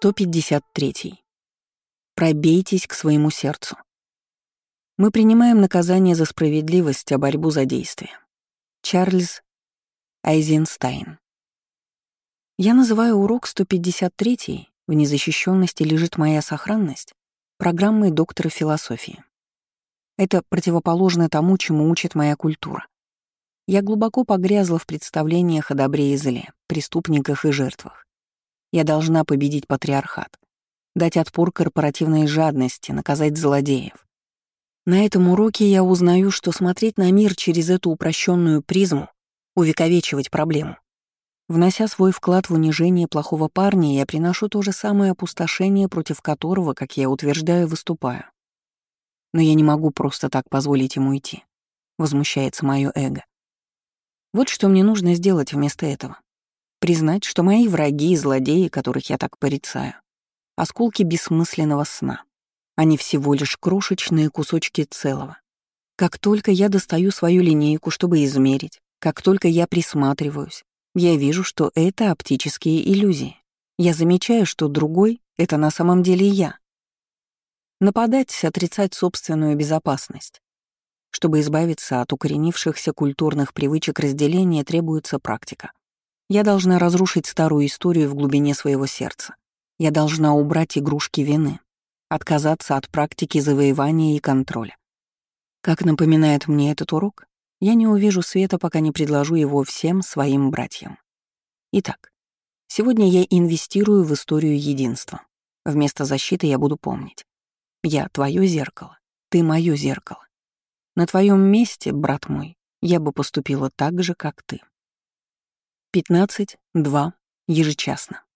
153. Пробейтесь к своему сердцу. Мы принимаем наказание за справедливость, а борьбу за действие. Чарльз Айзенштейн. Я называю урок 153 «В незащищенности лежит моя сохранность» программой доктора философии. Это противоположно тому, чему учит моя культура. Я глубоко погрязла в представлениях о добре и зле, преступниках и жертвах. Я должна победить патриархат, дать отпор корпоративной жадности, наказать злодеев. На этом уроке я узнаю, что смотреть на мир через эту упрощенную призму — увековечивать проблему. Внося свой вклад в унижение плохого парня, я приношу то же самое опустошение, против которого, как я утверждаю, выступаю. Но я не могу просто так позволить ему идти. Возмущается мое эго. Вот что мне нужно сделать вместо этого. Признать, что мои враги и злодеи, которых я так порицаю, осколки бессмысленного сна. Они всего лишь крошечные кусочки целого. Как только я достаю свою линейку, чтобы измерить, как только я присматриваюсь, я вижу, что это оптические иллюзии. Я замечаю, что другой — это на самом деле я. Нападать, отрицать собственную безопасность. Чтобы избавиться от укоренившихся культурных привычек разделения, требуется практика. Я должна разрушить старую историю в глубине своего сердца. Я должна убрать игрушки вины, отказаться от практики завоевания и контроля. Как напоминает мне этот урок, я не увижу света, пока не предложу его всем своим братьям. Итак, сегодня я инвестирую в историю единства. Вместо защиты я буду помнить. Я твое зеркало, ты мое зеркало. На твоем месте, брат мой, я бы поступила так же, как ты. 15:2 ежечасно.